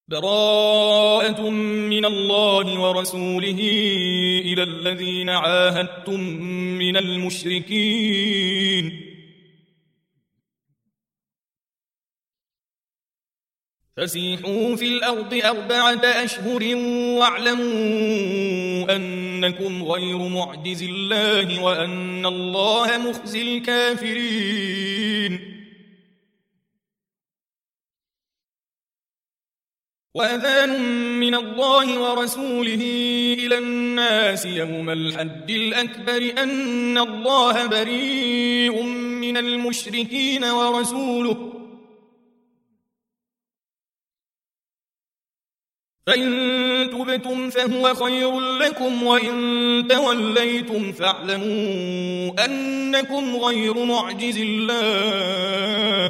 براءة من الله ورسوله إلى الذين عاهدتم من المشركين فسيحوا في الأرض 4 أشهر واعلموا أنكم غير معجز الله وأن الله مخزي الكافرين. وأذان من الله ورسوله إلى الناس يوم الحج الأكبر أن الله بريء من المشركين ورسوله فإن تبتم فهو خير لكم وإن توليتم فاعلموا أنكم غير معجز الله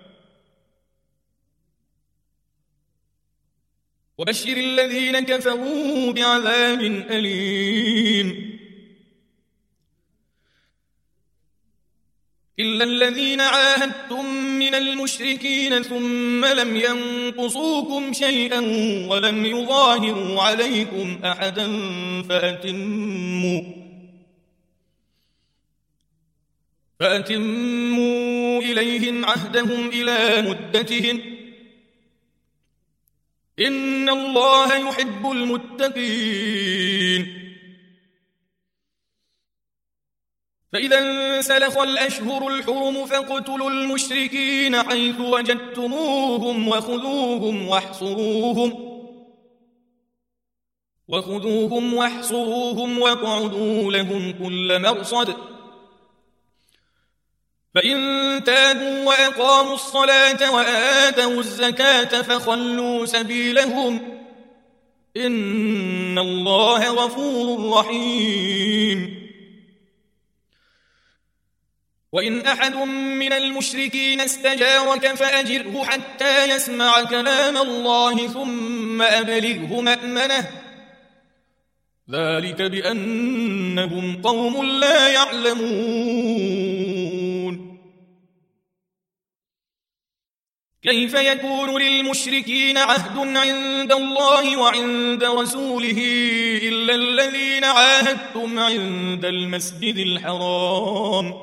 وبشر الذين كفروا بعذاب أليم. إلا الذين عاهدتم من المشركين ثم لم ينقصوكم شيئا ولم يظاهروا عليكم أحدا فأتموا إليهم عهدهم إلى مدتهم إن الله يحب المتقين. فإذا انسلخ الأشهر الحرم فاقتلوا المشركين حيث وجدتموهم وخذوهم واحصروهم واقعدوا لهم كل مرصد فإن تابوا وأقاموا الصلاة وآتوا الزكاة فخلوا سبيلهم إن الله غفور رحيم. وإن أحد من المشركين استجارك فأجره حتى يسمع كلام الله ثم أبلغه مأمنه ذلك بأنهم قوم لا يعلمون. كيف يكون للمشركين عهد عند الله وعند رسوله إلا الذين عاهدتم عند المسجد الحرام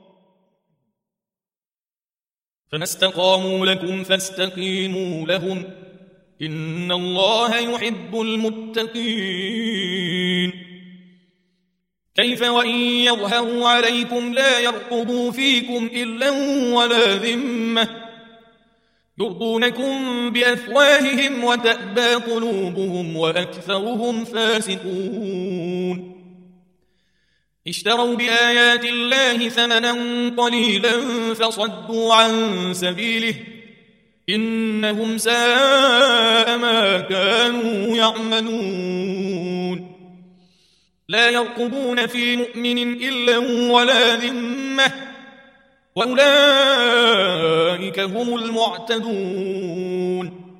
فما استقاموا لكم فاستقيموا لهم إن الله يحب المتقين. كيف وإن يظهروا عليكم لا يرقبوا فيكم إلا ولا ذمة يرضونكم بأفواههم وتأبى قلوبهم وأكثرهم فاسقون. اشتروا بآيات الله ثمنا قليلا فصدوا عن سبيله إنهم ساء ما كانوا يعملون. لا يرقبون في مؤمن إلا ولا ذمة وأولئك هم المعتدون.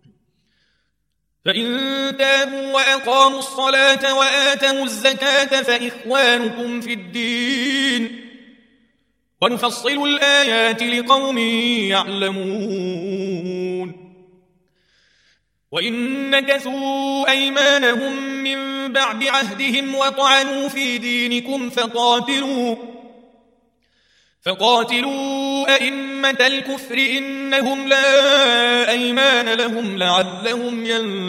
فإن تابوا وأقاموا الصلاة وآتوا الزكاة فإخوانكم في الدين ونفصل الآيات لقوم يعلمون. وإن نكثوا أيمانهم من بعد عهدهم وطعنوا في دينكم فقاتلوا أئمة الكفر إنهم لا أيمان لهم لعلهم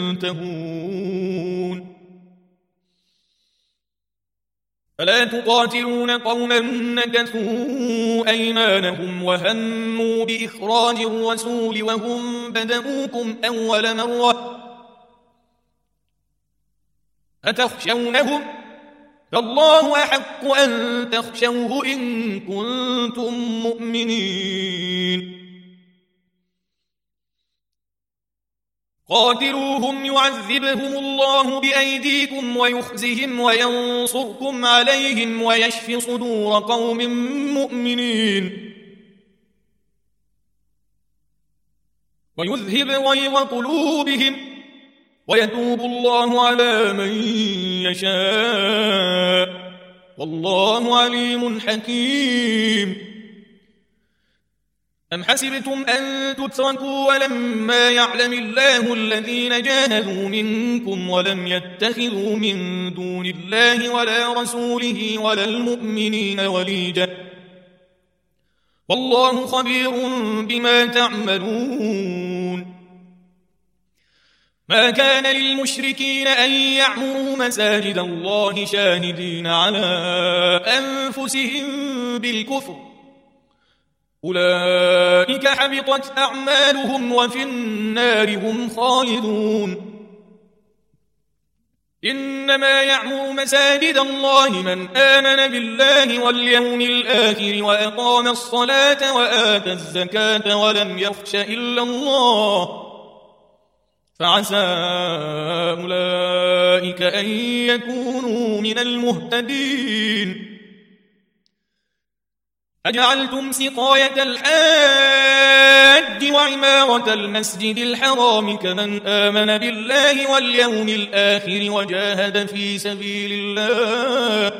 ينتهون. فلا تقاتلون قوما نكثوا أيمانهم وهموا بإخراج الرسول وهم بدؤوكم أول مرة أتخشونهم فالله أحق أن تخشوه إن كنتم مؤمنين. قاتلوهم يعذبهم الله بأيديكم ويخزهم وينصركم عليهم ويشف صدور قوم مؤمنين ويذهب غيظ قلوبهم ويتوب الله على من يشاء والله عليم حكيم. أم حسبتم أن تتركوا ولما يعلم الله الذين جاهدوا منكم ولم يتخذوا من دون الله ولا رسوله ولا المؤمنين وليجا والله خبير بما تعملون. ما كان للمشركين أن يعمروا مساجد الله شاهدين على أنفسهم بالكفر أولئك حبطت أعمالهم وفي النار هم خالدون. إنما يعمر مساجد الله من آمن بالله واليوم الآخر وأقام الصلاة وآتى الزكاة ولم يخش إلا الله فعسى أولئك أن يكونوا من المهتدين. أجعلتم سقاية الحاج وعمارة المسجد الحرام كمن آمن بالله واليوم الآخر وجاهد في سبيل الله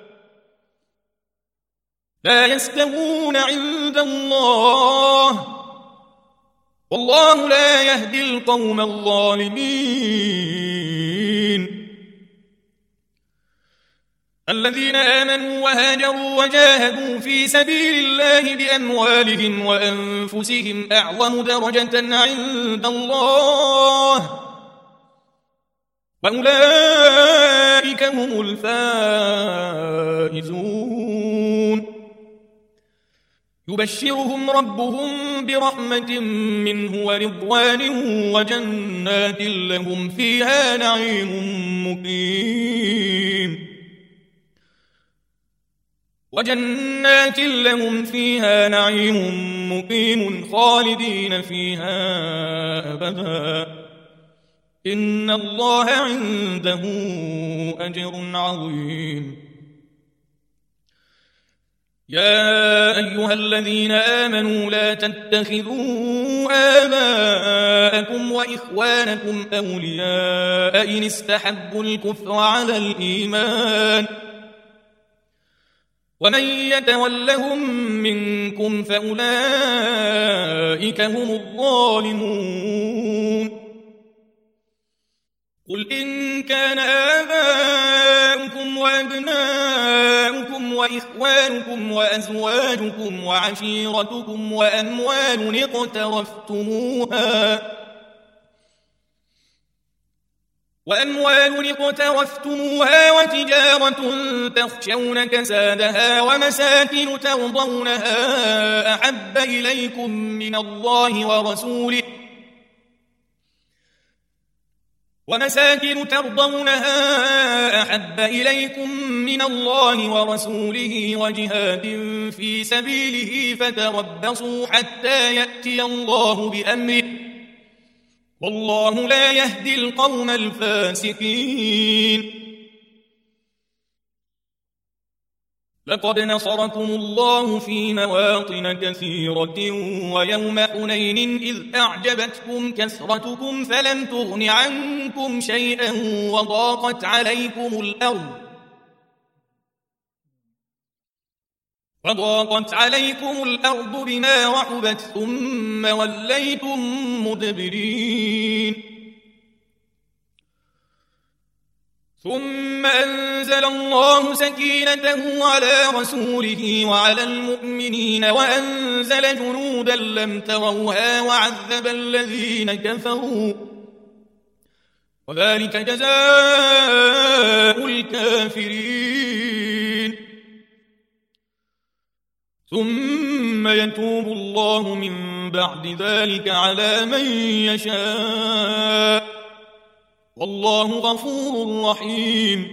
لا يستوون عند الله والله لا يهدي القوم الظالمين. الذين آمنوا وهاجروا وجاهدوا في سبيل الله بأموالهم وأنفسهم أعظم درجة عند الله وأولئك هم الفائزون. يبشرهم ربهم برحمة منه ورضوان وجنات لهم فيها نعيم مقيم خالدين فيها أبدا إن الله عنده أجر عظيم. يا أيها الذين آمنوا لا تتخذوا آباءكم وإخوانكم أولياء إن استحبوا الكفر على الإيمان ومن يتولهم منكم فأولئك هم الظالمون. قل إن كان آباؤكم وأبناؤكم وإخوانكم وأزواجكم وعشيرتكم وأموال اقترفتموها وتجارة تخشون كسادها ومساكن ترضونها أحب إليكم من الله ورسوله وجهاد في سبيله فتربصوا حتى يأتي الله بأمره والله لا يهدي القوم الفاسقين. لقد نصركم الله في مواطن كثيرة ويوم حنين إذ أعجبتكم كثرتكم فلم تغن عنكم شيئا وضاقت عليكم الأرض بما رحبت ثم وليتم مدبرين. ثم أنزل الله سكينته على رسوله وعلى المؤمنين وأنزل جنودا لم تروها وعذب الذين كفروا وذلك جزاء الكافرين. ثم يتوب الله من بعد ذلك على من يشاء والله غفور رحيم.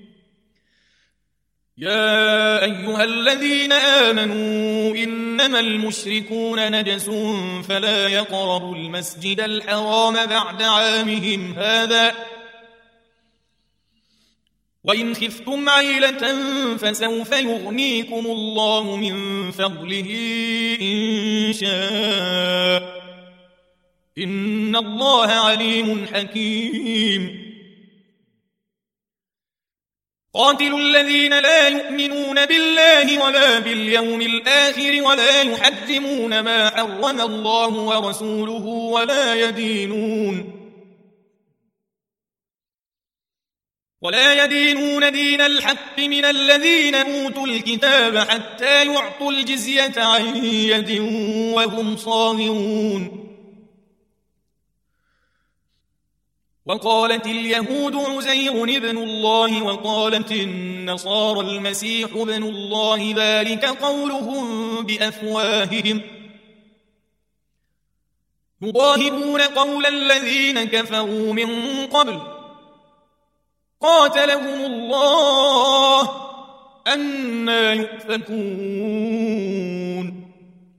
يا أيها الذين آمنوا إنما المشركون نجس فلا يقربوا المسجد الحرام بعد عامهم هذا وإن خفتم عيلة فسوف يغنيكم الله من فضله إن شاء إن الله عليم حكيم. قاتلوا الذين لا يؤمنون بالله ولا باليوم الآخر ولا يحرمون ما حرم الله ورسوله ولا يدينون دين الحق من الذين أوتوا الكتاب حتى يعطوا الجزية عن يد وهم صاغرون. وقالت اليهود عزير ابن الله وقالت النصارى المسيح ابن الله ذلك قولهم بأفواههم يضاهئون قول الذين كفروا من قبل قاتلهم الله أنى يؤفكون.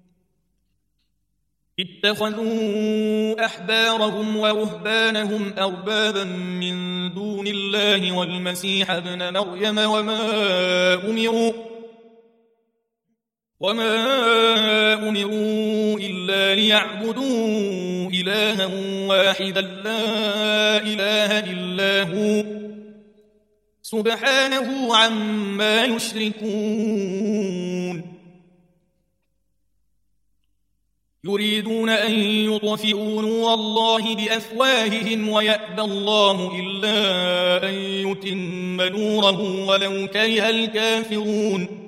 اتخذوا أحبارهم ورهبانهم أربابا من دون الله والمسيح ابن مريم وما أمروا إلا ليعبدوا إلها واحدا لا إله إلا هو سبحانه عما يشركون. يريدون أن يطفئوا نور الله بأفواههم ويأبى الله إلا أن يتم نوره ولو كره الكافرون.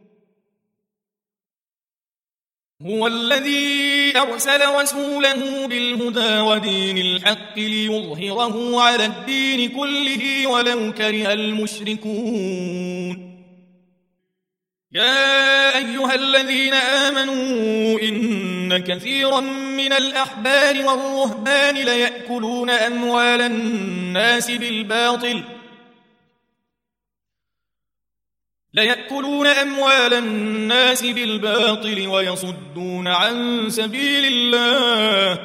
هو الذي أرسل رسوله بالهدى ودين الحق ليظهره على الدين كله ولو كره المشركون. يا أيها الذين آمنوا إن كثيرا من الأحبار والرهبان ليأكلون أموال الناس بالباطل ويصدون عن سبيل الله.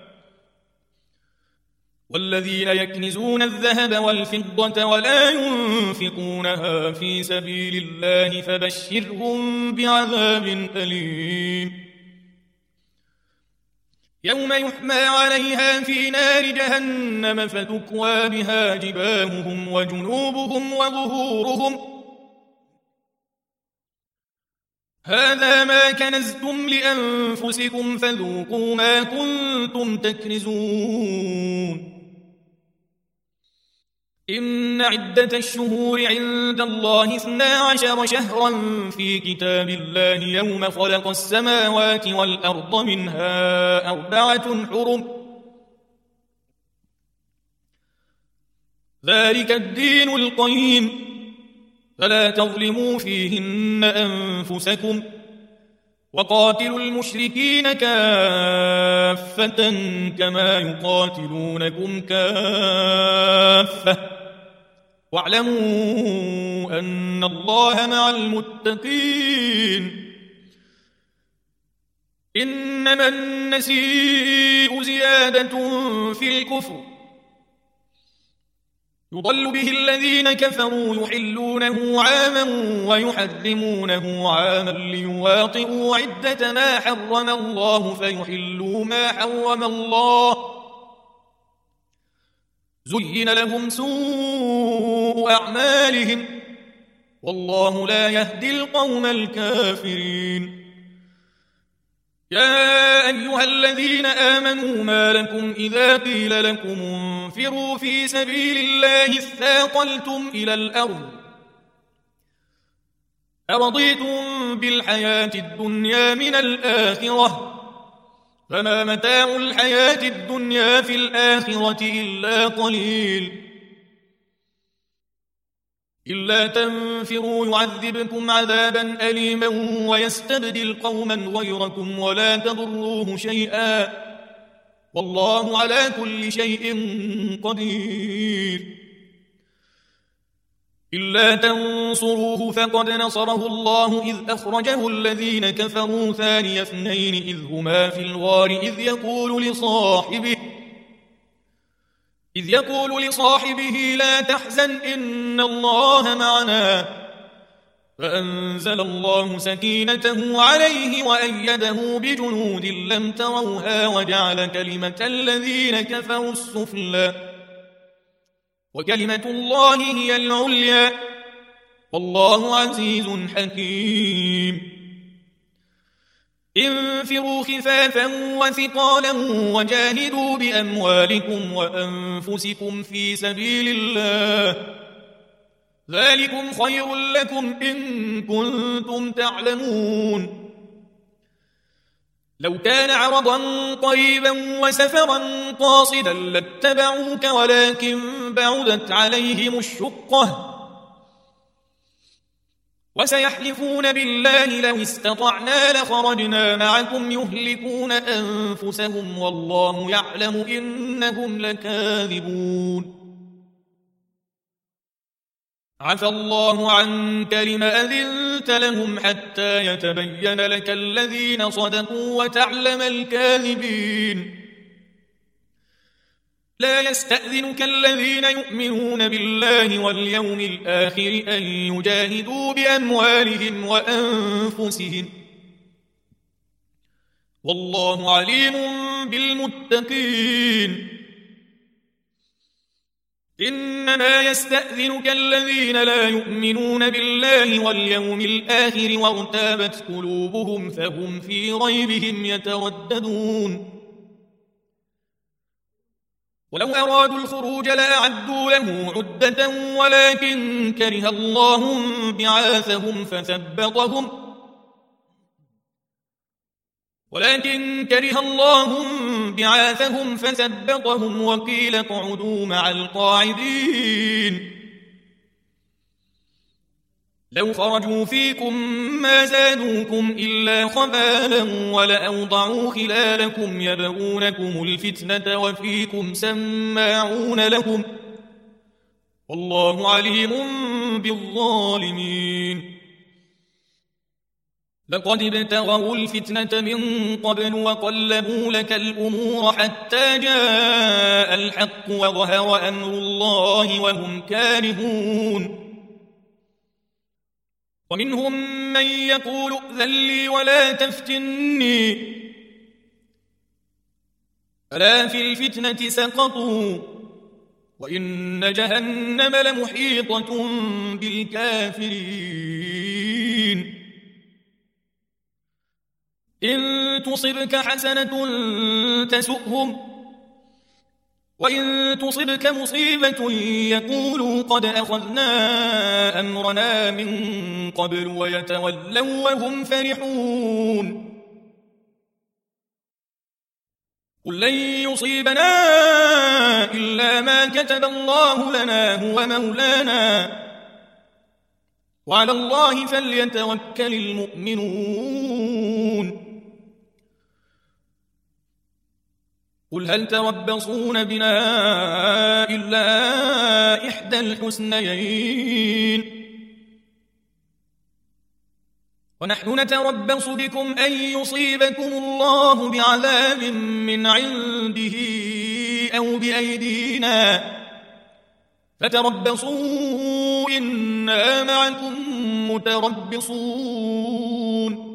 والذين يكنزون الذهب والفضة ولا ينفقونها في سبيل الله فبشرهم بعذاب أليم. يوم يحمى عليها في نار جهنم فتكوى بها جباههم وجنوبهم وظهورهم هذا ما كنزتم لأنفسكم فذوقوا ما كنتم تكنزون. إن عدة الشهور عند الله 12 شهرا في كتاب الله يوم خلق السماوات والأرض منها 4 حرم ذلك الدين القيم فلا تظلموا فيهن أنفسكم وقاتلوا المشركين كافة كما يقاتلونكم كافة واعلموا أن الله مع المتقين. إنما النسيء زيادة في الكفر يضل به الذين كفروا يحلونه عاما ويحرمونه عاما ليواطئوا عدة ما حرم الله فيحلوا ما حرم الله. زين لهم سوء أعمالهم والله لا يهدي القوم الكافرين. يا أيها الذين آمنوا ما لكم إذا قيل لكم انفروا في سبيل الله اثاقلتم إلى الأرض أرضيتم بالحياة الدنيا من الآخرة فما متاع الحياة الدنيا في الآخرة إلا قليل. إلا تنفروا يعذبكم عذابا أليما ويستبدل قوما غيركم ولا تضروه شيئا والله على كل شيء قدير. إلا تنصروه فقد نصره الله إذ أخرجه الذين كفروا ثاني اثنين إذ هما في الغار إذ يقول لصاحبه لا تحزن إن الله معنا فأنزل الله سكينته عليه وأيده بجنود لم تروها وجعل كلمة الذين كفروا السفلى وكلمة الله هي العليا والله عزيز حكيم. انفروا خفافا وثقالا وجاهدوا بأموالكم وأنفسكم في سبيل الله، ذلكم خير لكم إن كنتم تعلمون. لو كان عرضا قريبا وسفرا قاصدا لاتبعوك ولكن بعدت عليهم الشقة، وسيحلفون بالله لو استطعنا لخرجنا معكم يهلكون أنفسهم والله يعلم إنهم لكاذبون. عفى الله عنك لم أذنت لهم حتى يتبين لك الذين صدقوا وتعلم الكاذبين. لا يستأذنك الذين يؤمنون بالله واليوم الآخر أن يجاهدوا بأموالهم وأنفسهم، والله عليم بالمتقين. إنما يستأذنك الذين لا يؤمنون بالله واليوم الآخر وارتابت قلوبهم فهم في ريبهم يترددون. ولو أرادوا الخروج لأعدوا له عدة ولكن كره الله بعاثهم فثبطهم وقيل اقعدوا مع القاعدين. لو خرجوا فيكم ما زادوكم إلا خبالا ولأوضعوا خلالكم يبغونكم الفتنة وفيكم سماعون لهم، والله عليم بالظالمين. لقد ابتغوا الفتنة من قبل وقلبوا لك الأمور حتى جاء الحق وظهر أمر الله وهم كارهون. ومنهم من يقول ائذن لي ولا تفتني، ألا في الفتنة سقطوا وإن جهنم لمحيطة بالكافرين. إن تصبك حسنة تسؤهم وإن تصبك مصيبة يقولوا قد أخذنا أمرنا من قبل ويتولوا وهم فرحون. قل لن يصيبنا إلا ما كتب الله لنا هو مولانا وعلى الله فليتوكل المؤمنون. قل هل تربصون بنا إلا إحدى الحسنيين ونحن نتربص بكم أن يصيبكم الله بعذاب من عنده أو بأيدينا فتربصوا إنا معكم متربصون.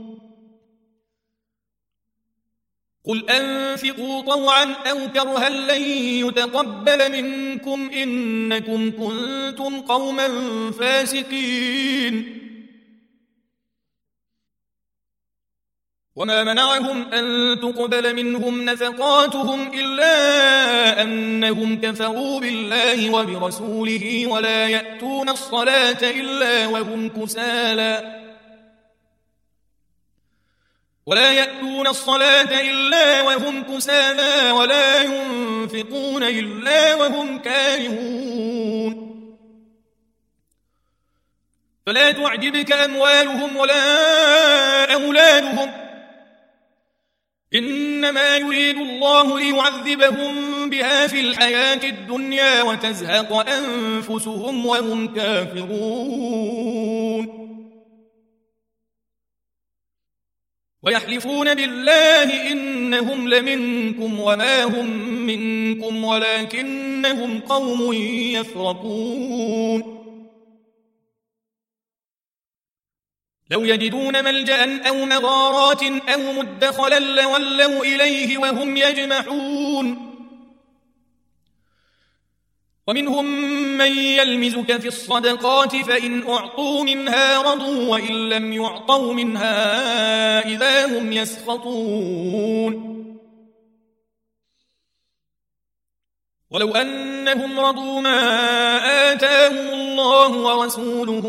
قل أنفقوا طوعا أو كرها لن يتقبل منكم إنكم كنتم قوما فاسقين. وما منعهم أن تقبل منهم نفقاتهم إلا أنهم كفروا بالله وبرسوله ولا يأتون الصلاة إلا وهم كسالى ولا ينفقون إلا وهم كارهون. فلا تعجبك أموالهم ولا أولادهم إنما يريد الله ليعذبهم بها في الحياة الدنيا وتزهق أنفسهم وهم كافرون. ويحلفون بالله إنهم لمنكم وما هم منكم ولكنهم قوم يفرقون. لو يجدون ملجأ أو مغارات أو مدخلا لولوا إليه وهم يجمحون. ومنهم ممن يلمزك في الصدقات فإن أعطوا منها رضوا وإن لم يعطوا منها إذا هم يسخطون ولو أنهم رضوا ما آتاهم الله ورسوله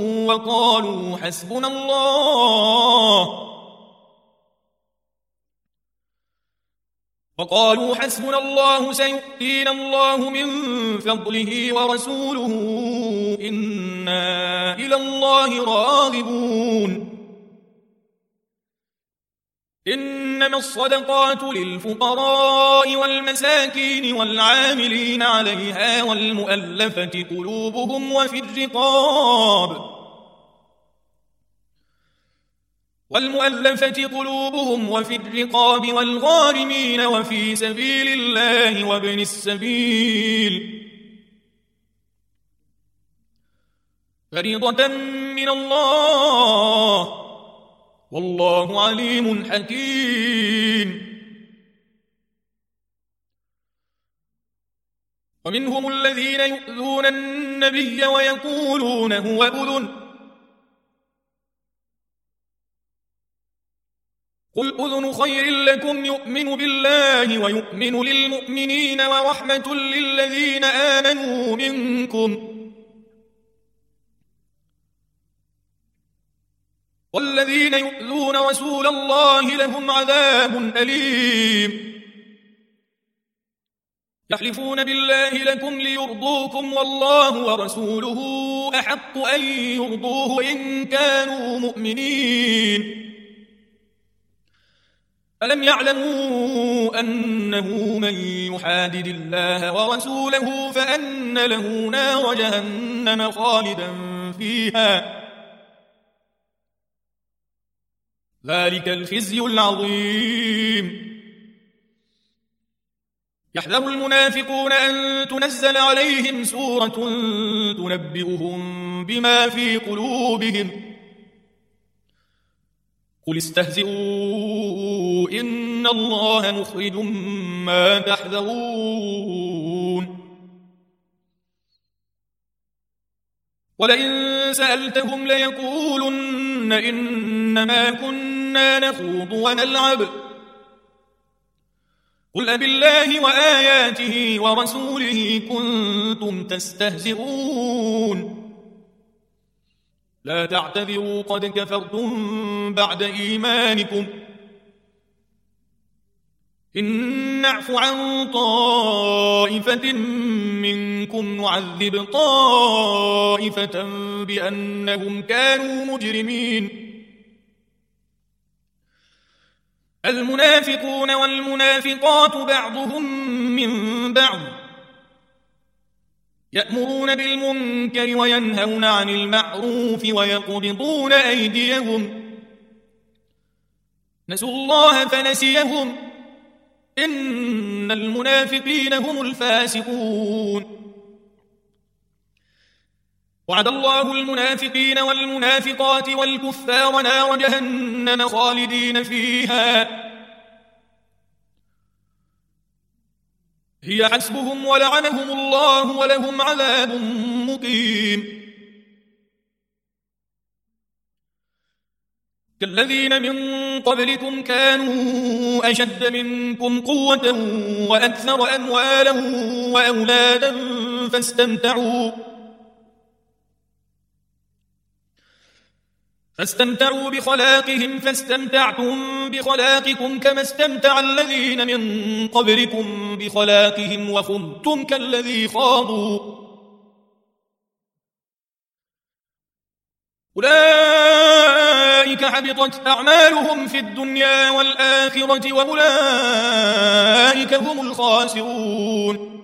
وقالوا حسبنا الله سيؤتينا الله من فضله ورسوله إنا إلى الله راغبون إنما الصدقات للفقراء والمساكين والعاملين عليها والمؤلفة قلوبهم وفي الرقاب والغارمين وفي سبيل الله وابن السبيل فريضة من الله والله عليم حكيم ومنهم الذين يؤذون النبي ويقولون هو أذن قل أذن خير لكم يؤمن بالله ويؤمن للمؤمنين ورحمة للذين آمنوا منكم والذين يؤذون رسول الله لهم عذاب أليم يحلفون بالله لكم ليرضوكم والله ورسوله أحق أن يرضوه إن كانوا مؤمنين ألم يعلموا أنه من يحادد الله ورسوله فأن له نار جهنم خالدا فيها ذلك الخزي العظيم يحذر المنافقون أن تنزل عليهم سورة تنبئهم بما في قلوبهم قل استهزئوا إن الله مخرج ما تحذرون ولئن سألتهم ليقولن إنما كنا نخوض ونلعب قل أبالله وآياته ورسوله كنتم تستهزئون لا تعتذروا قد كفرتم بعد إيمانكم إن نعف عن طائفة منكم نعذب طائفة بأنهم كانوا مجرمين المنافقون والمنافقات بعضهم من بعض يأمرون بالمنكر وينهون عن المعروف ويقبضون أيديهم نسوا الله فنسيهم إن المنافقين هم الفاسقون وعد الله المنافقين والمنافقات والكفار نار جهنم خالدين فيها هي حسبهم ولعنهم الله ولهم عذاب مقيم كالذين من قبلكم كانوا أشد منكم قوة وأكثر أموالا وأولادا فاستمتعوا بخلاقهم فاستمتعتم بخلاقكم كما استمتع الذين من قبلكم بخلاقهم وخضتم كالذي خاضوا أولئك حبطت أعمالهم في الدنيا والآخرة وأولئك هم الخاسرون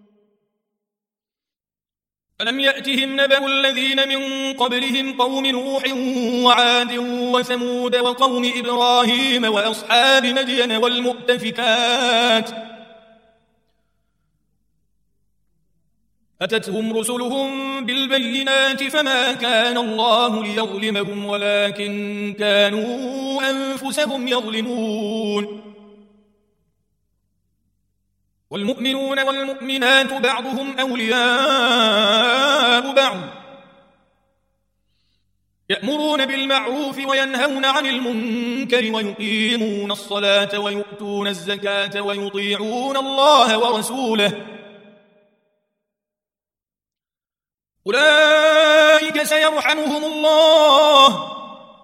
ألم يأتهم نبأ الذين من قبلهم قوم نوح وعاد وثمود وقوم إبراهيم وأصحاب مدين والمؤتفكات أتتهم رسلهم بالبينات فما كان الله ليظلمهم ولكن كانوا أنفسهم يظلمون والمؤمنون والمؤمنات بعضهم أولياء بعض يأمرون بالمعروف وينهون عن المنكر ويقيمون الصلاة ويؤتون الزكاة ويطيعون الله ورسوله أولئك سيرحمهم الله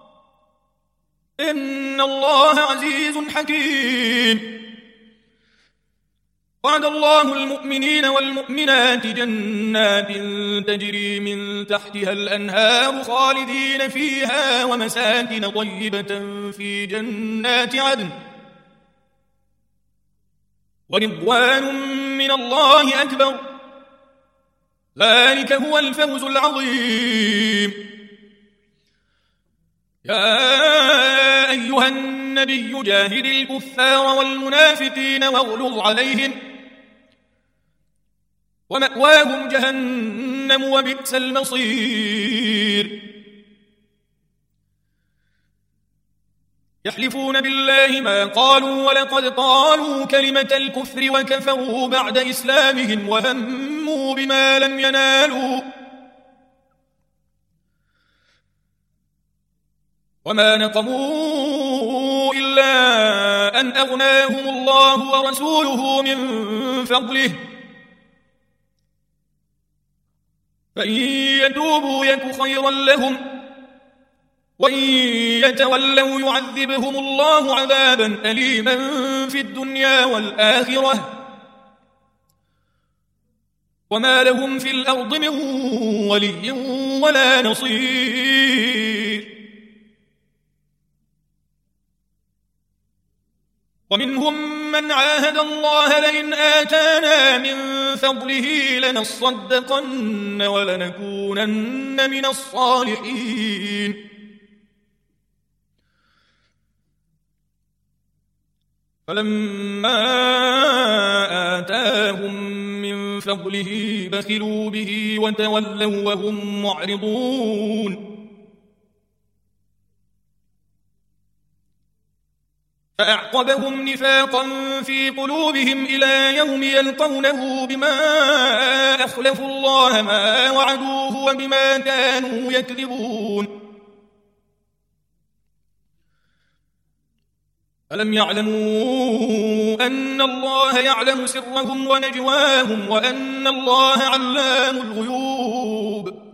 إن الله عزيز حكيم وعد الله المؤمنين والمؤمنات جنات تجري من تحتها الأنهار خالدين فيها ومساكن طيبة في جنات عدن ورضوان من الله أكبر ذلك هو الفوز العظيم يا أيها النبي جاهد الكفار والمنافقين واغلظ عليهم ومأواهم جهنم وبئس المصير يحلفون بالله ما قالوا ولقد قالوا كلمة الكفر وكفروا بعد إسلامهم وهموا بما لم ينالوا وما نقموا إلا أن أغناهم الله ورسوله من فضله فإن يتوبوا يك خيرا لهم وإن يتولوا يعذبهم الله عذابا أليما في الدنيا والآخرة وما لهم في الأرض من ولي ولا نصير ومنهم من عاهد الله لئن آتانا من فضله لنصدقن ولنكونن من الصالحين فلما آتاهم من فضله بخلوا به وتولوا وهم معرضون فأعقبهم نفاقا في قلوبهم إلى يوم يلقونه بما أخلفوا الله ما وعدوه وبما كانوا يكذبون ألم يعلموا أن الله يعلم سرهم ونجواهم وأن الله علام الغيوب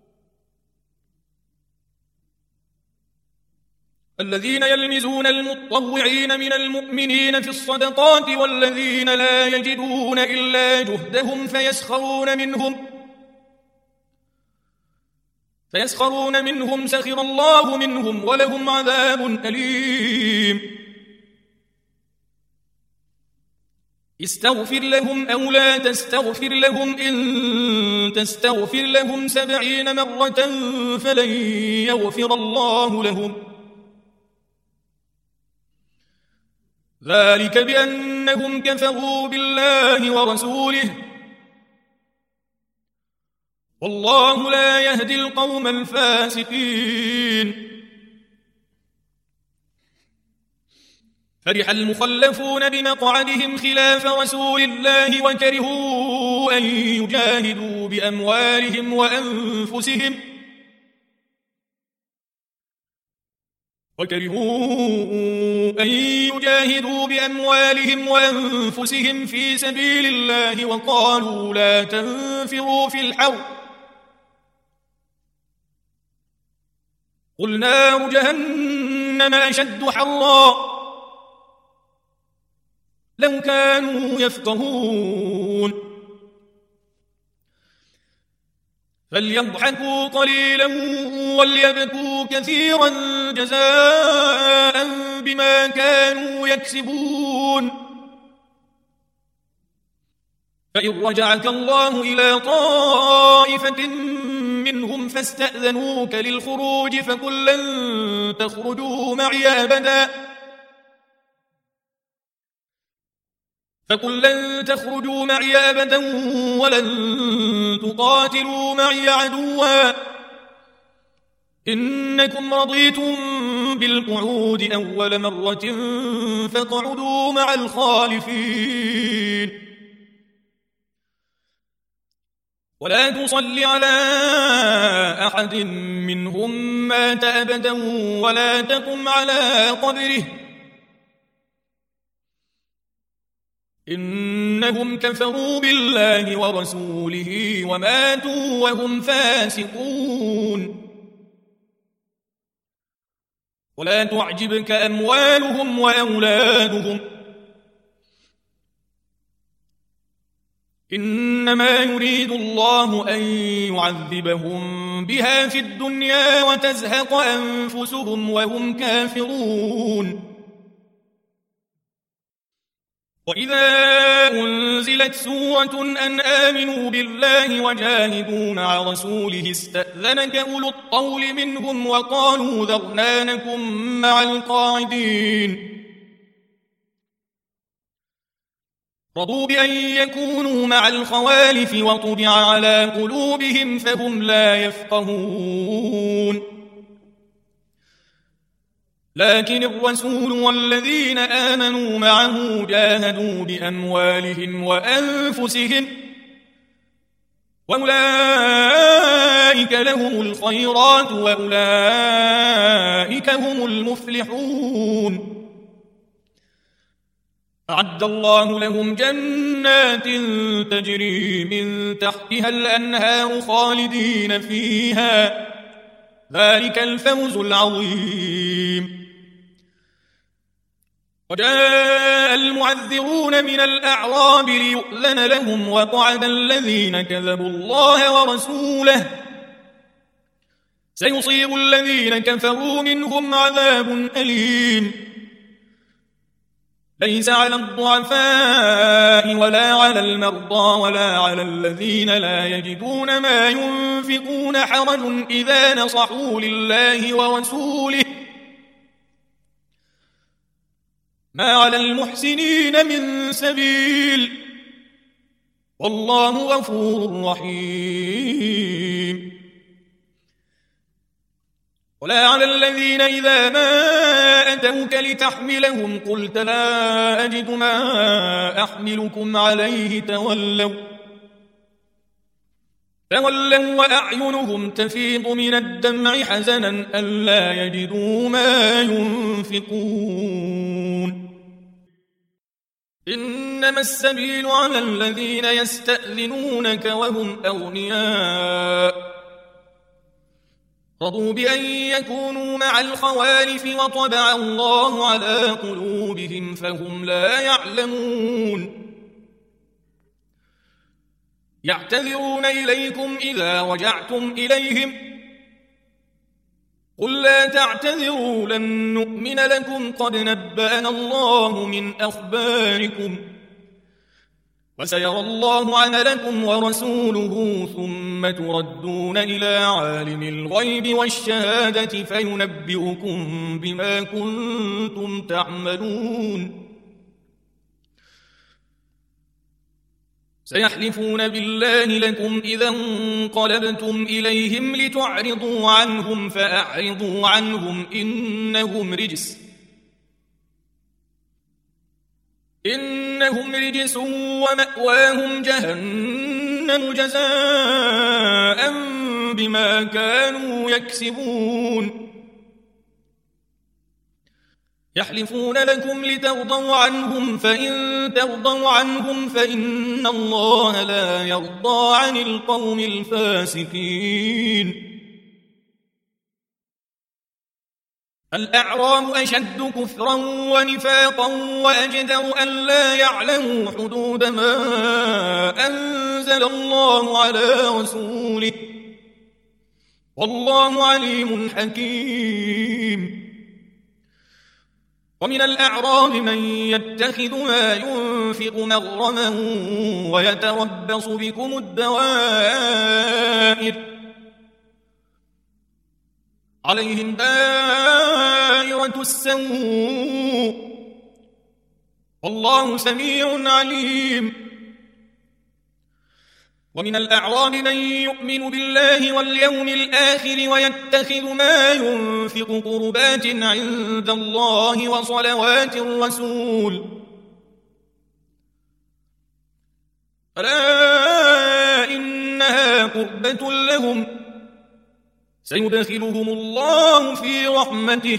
الذين يلمزون المتطوعين من المؤمنين في الصدقات والذين لا يجدون إلا جهدهم فيسخرون منهم سخر الله منهم ولهم عذاب أليم استغفر لهم أو لا تستغفر لهم إن تستغفر لهم 70 مرة فلن يغفر الله لهم ذلك بأنهم كفروا بالله ورسوله والله لا يهدي القوم الفاسقين فرح المخلفون بمقعدهم خلاف رسول الله وكرهوا أن يجاهدوا بأموالهم وأنفسهم في سبيل الله وقالوا لا تنفروا في الحر قل نار جهنم أشد حرا لو كانوا يفقهون فليضحكوا قليلا وليبكوا كثيرا جزاء بما كانوا يكسبون فإن رجعك الله إلى طائفة منهم فاستأذنوك للخروج فقل لن تخرجوا معي أبدا ولن تقاتلوا معي عدوا إنكم رضيتم بالقعود أول مرة فاقعدوا مع الخالفين ولا تصل على أحد منهم مات أبدا ولا تقم على قبره إنهم كفروا بالله ورسوله وماتوا وهم فاسقون ولا تعجبك أموالهم وأولادهم إنما يريد الله أن يعذبهم بها في الدنيا وتزهق أنفسهم وهم كافرون وإذا أنزلت سورة أن آمنوا بالله وجاهدوا مع رسوله استأذنك أولو الطول منهم وقالوا ذرنا نكن مع القاعدين رضوا بأن يكونوا مع الخوالف وطبع على قلوبهم فهم لا يفقهون لكن الرسول والذين آمنوا معه جاهدوا بأموالهم وأنفسهم وأولئك لهم الخيرات وأولئك هم المفلحون أعد الله لهم جنات تجري من تحتها الأنهار خالدين فيها ذلك الفوز العظيم وجاء المعذرون من الأعراب ليؤذن لهم وقعد الذين كذبوا الله ورسوله سيصيب الذين كفروا منهم عذاب أليم ليس على الضعفاء ولا على المرضى ولا على الذين لا يجدون ما ينفقون حرج إذا نصحوا لله ورسوله ما على المحسنين من سبيل والله غفور رحيم ولا على الذين إذا ما أتوك لتحملهم قلت لا أجد ما أحملكم عليه تولوا وأعينهم تفيض من الدمع حزنا ألا يجدوا ما ينفقون إنما السبيل على الذين يستأذنونك وهم أغنياء رضوا بأن يكونوا مع الخوالف وطبع الله على قلوبهم فهم لا يعلمون يعتذرون إليكم إذا رجعتم إليهم قل لا تعتذروا لن نؤمن لكم قد نبأنا الله من أخباركم وسيرى الله عملكم ورسوله ثم تردون إلى عالم الغيب والشهادة فينبئكم بما كنتم تعملون سيحلفون بالله لكم إذا انقلبتم إليهم لتعرضوا عنهم فأعرضوا عنهم إنهم رجس ومأواهم جهنم جزاء بما كانوا يكسبون يحلفون لكم لترضوا عنهم فإن ترضوا عنهم فإن الله لا يرضى عن القوم الفاسقين الأعراب أشد كفرا ونفاقا وأجدر أن لا يعلموا حدود ما أنزل الله على رسوله والله عليم حكيم ومن الأعراب من يتخذ ما ينفق مغرما ويتربص بكم الدوائر عليهم دائرة السوء والله سميع عليم ومن الأعراب من يؤمن بالله واليوم الآخر ويتخذ ما ينفق قربات عند الله وصلوات الرسول ألا إنها قربة لهم سيدخلهم الله في رحمته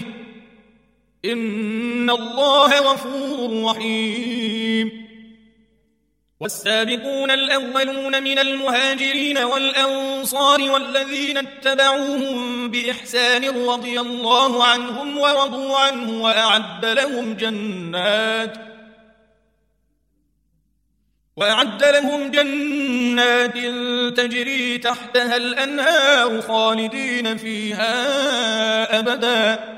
إن الله غفور رحيم. والسابقون الأولون من المهاجرين والأنصار والذين اتبعوهم بإحسان رضي الله عنهم ورضوا عنه وأعد لهم جنات تجري تحتها الأنهار خالدين فيها أبدا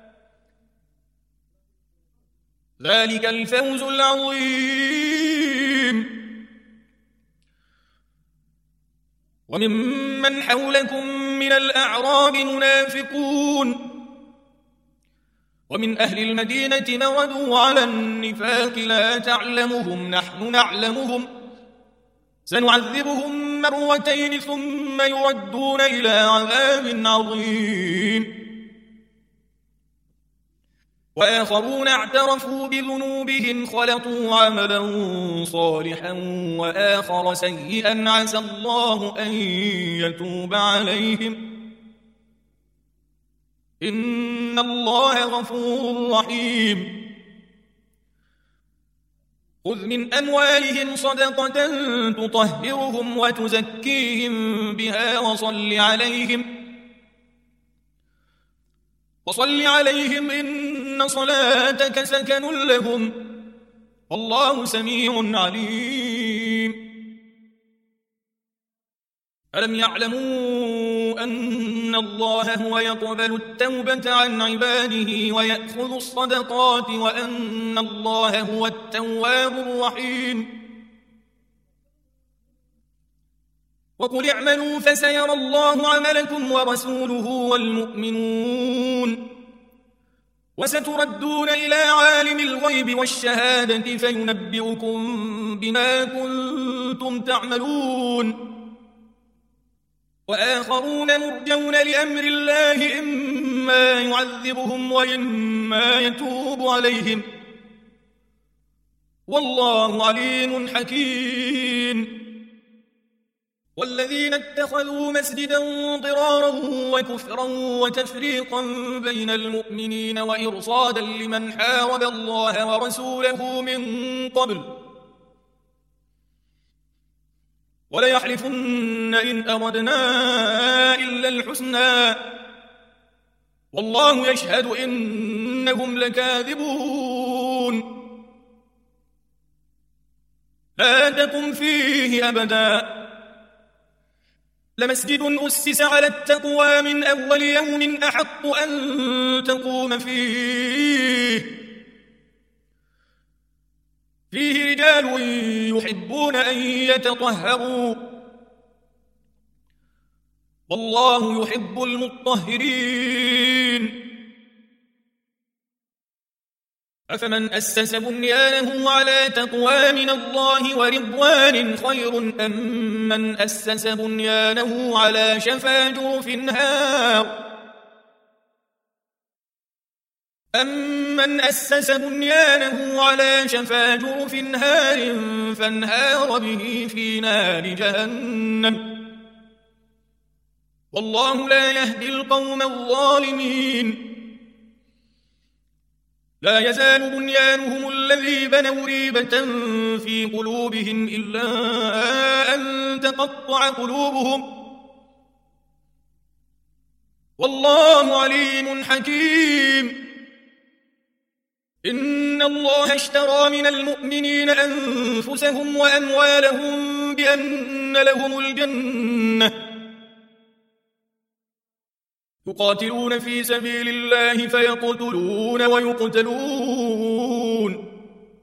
ذلك الفوز العظيم. وممن حولكم من الأعراب منافقون ومن أهل المدينة مردوا على النفاق لا تعلمهم نحن نعلمهم سنعذبهم مرتين ثم يردون إلى عذاب عظيم. وآخرون اعترفوا بذنوبهم خلطوا عملا صالحا وآخر سيئا عسى الله أن يتوب عليهم إن الله غفور رحيم. خذ من أموالهم صدقة تطهرهم وتزكيهم بها وصل عليهم إن صلاتك سكن لهم والله سميع عليم. ألم يعلموا أن الله هو يقبل التوبة عن عباده ويأخذ الصدقات وأن الله هو التواب الرحيم. وقل اعملوا فسيرى الله عملكم ورسوله والمؤمنون وستردون إلى عالم الغيب والشهادة فينبئكم بما كنتم تعملون. وآخرون مرجون لأمر الله إما يعذبهم وإما يتوب عليهم والله عليم حكيم. والذين اتخذوا مسجدا ضرارا وكفرا وتفريقا بين المؤمنين وإرصادا لمن حارب الله ورسوله من قبل وليحلفن إن أردنا إلا الحسنى والله يشهد إنهم لكاذبون. لا تقم فيه أبدا لمسجد أسس على التقوى من أول يوم أحق أن تقوم فيه رجال يحبون أن يتطهروا والله يحب المطهرين. أفمن أسس بنيانه على تقوى من الله ورضوان خير أم من أسس بنيانه على شفا جرف هار فانهار به في نار جهنم والله لا يهدي القوم الظالمين. لا يزال بنيانهم الذي بنوا ريبة في قلوبهم إلا أن تقطع قلوبهم والله عليم حكيم. إن الله اشترى من المؤمنين أنفسهم وأموالهم بأن لهم الجنة يقاتلون في سبيل الله فيقتلون ويقتلون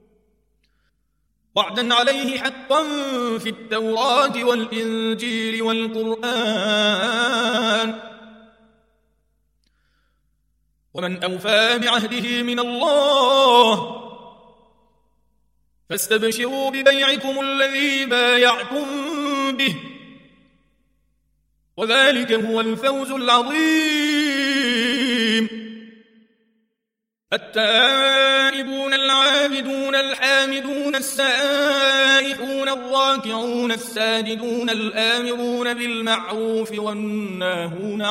وعدا عليه حقا في التوراة والإنجيل والقرآن ومن أوفى بعهده من الله فاستبشروا ببيعكم الذي بايعتم به وذلك هو الفوز العظيم. التائبون العابدون الحامدون السائحون السائحون الراكعون الساجدون الآمرون بالمعروف والناهون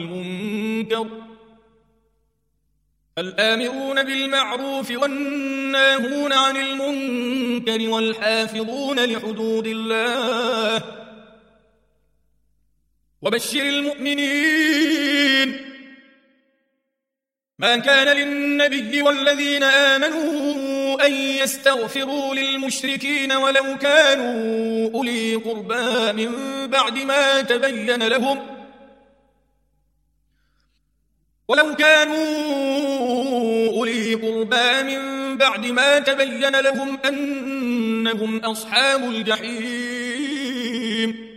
عن المنكر والحافظون لحدود الله وبشر المؤمنين. ما كان للنبي والذين آمنوا أن يستغفروا للمشركين ولو كانوا أولي قربى من بعد ما تبين لهم أنهم أصحاب الجحيم.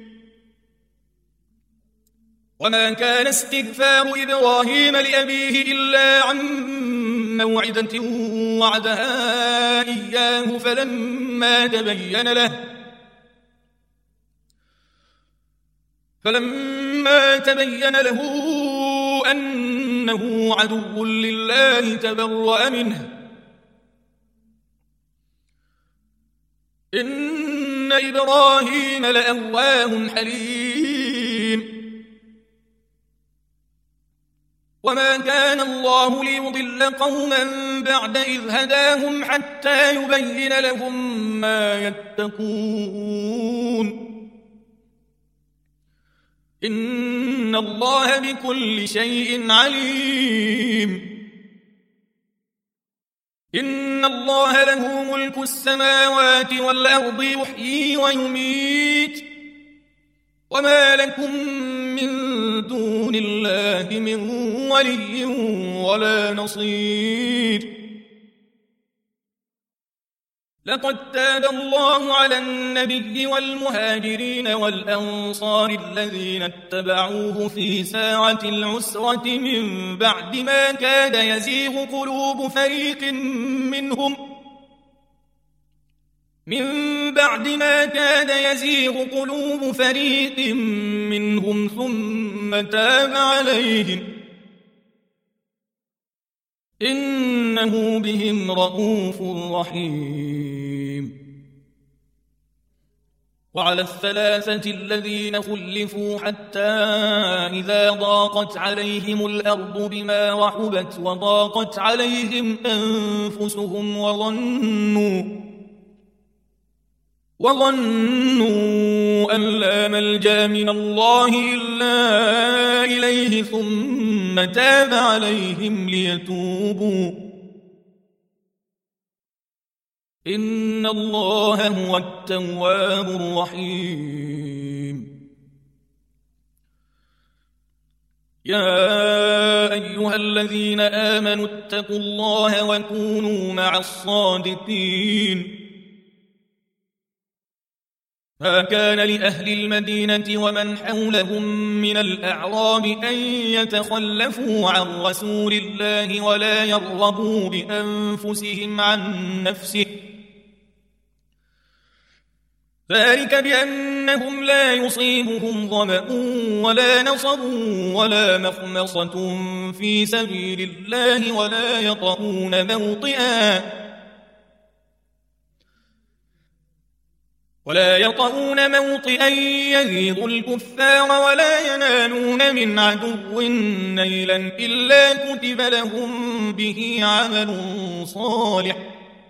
وما كان استغفار إبراهيم لأبيه إلا عن موعدة وعدها إياه فلما تبين له أنه عدو لله تبرأ منه. إن إبراهيم لأواه حليم. وما كان الله ليضل قوما بعد إذ هداهم حتى يبين لهم ما يتقون. إن الله بكل شيء عليم. إن الله له ملك السماوات والأرض يحيي ويميت وما لكم من دون الله من ولي ولا نصير. لقد تاب الله على النبي والمهاجرين والأنصار الذين اتبعوه في ساعة العسرة من بعد ما كاد يزيغ قلوب فريق منهم ثم تاب عليهم إنه بهم رءوف رحيم. وعلى الثلاثة الذين خلفوا حتى إذا ضاقت عليهم الأرض بما رحبت وضاقت عليهم أنفسهم وظنوا أن لا ملجأ من الله إلا إليه ثم تاب عليهم ليتوبوا إن الله هو التواب الرحيم. يا أيها الذين آمنوا اتقوا الله وكونوا مع الصادقين. ما كان لأهل المدينة ومن حولهم من الأعراب أن يتخلفوا عن رسول الله ولا يرغبوا بأنفسهم عن نفسه ذلك بأنهم لا يصيبهم ظمأ ولا نصب ولا مخمصة في سبيل الله ولا يطؤون موطئا يغيظ الكفار ولا ينالون من عدو نيلا إلا كتب لهم به عمل صالح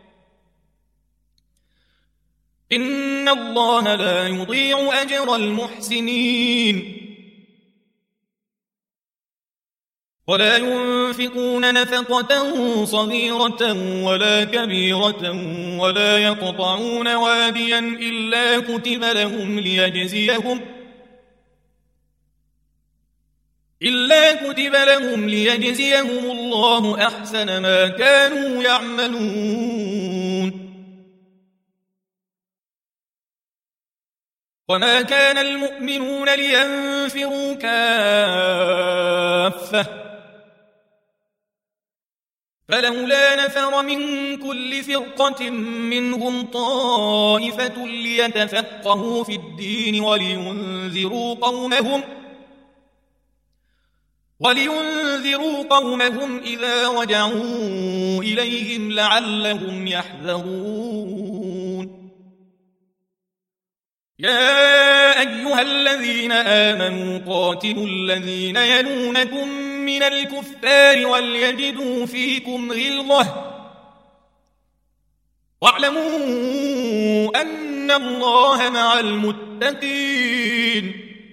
إن الله لا يضيع أجر المحسنين. ولا ينفقون نفقة صغيرة ولا كبيرة ولا يقطعون واديا إلا كتب لهم ليجزيهم الله أحسن ما كانوا يعملون. وما كان المؤمنون لينفروا كافة فلولا نفر من كل فرقة منهم طائفة ليتفقهوا في الدين ولينذروا قومهم إذا رجعوا إليهم لعلهم يحذرون. يا أيها الذين آمنوا قاتلوا الذين يلونكم من الكفار وليجدوا فيكم غلظة واعلموا أن الله مع المتقين.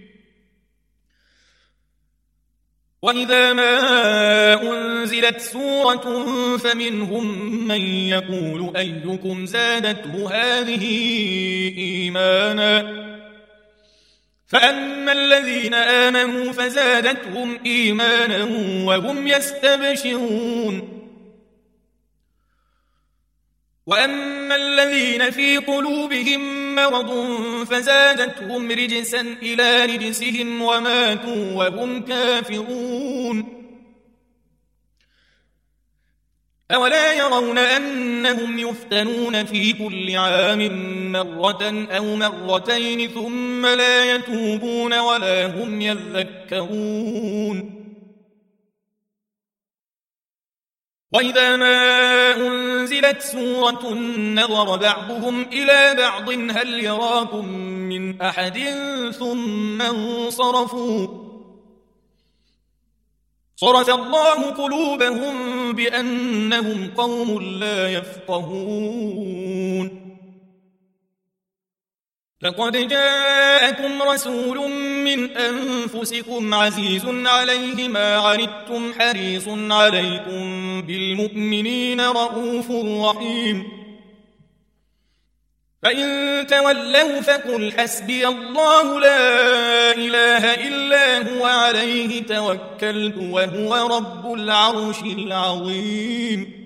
وإذا ما أنزلت سورة فمنهم من يقول أيكم زادته هذه إيمانا فأما الذين آمنوا فزادتهم إيمانا وهم يستبشرون وأما الذين في قلوبهم مرض فزادتهم رجسا إلى رجسهم وماتوا وهم كافرون أولا يرون أنهم يفتنون في كل عام مرة أو مرتين ثم لا يتوبون ولا هم يذكرون وإذا ما أنزلت سورة نظر بعضهم إلى بعض هل يراكم من أحد ثم انصرفوا صرف الله قلوبهم بأنهم قوم لا يفقهون لقد جاءكم رسول من أنفسكم عزيز عليه ما عنتم حريص عليكم بالمؤمنين رؤوف رحيم فإن تولوا فقل حسبي الله لا إله إلا هو عليه توكلت وهو رب العرش العظيم.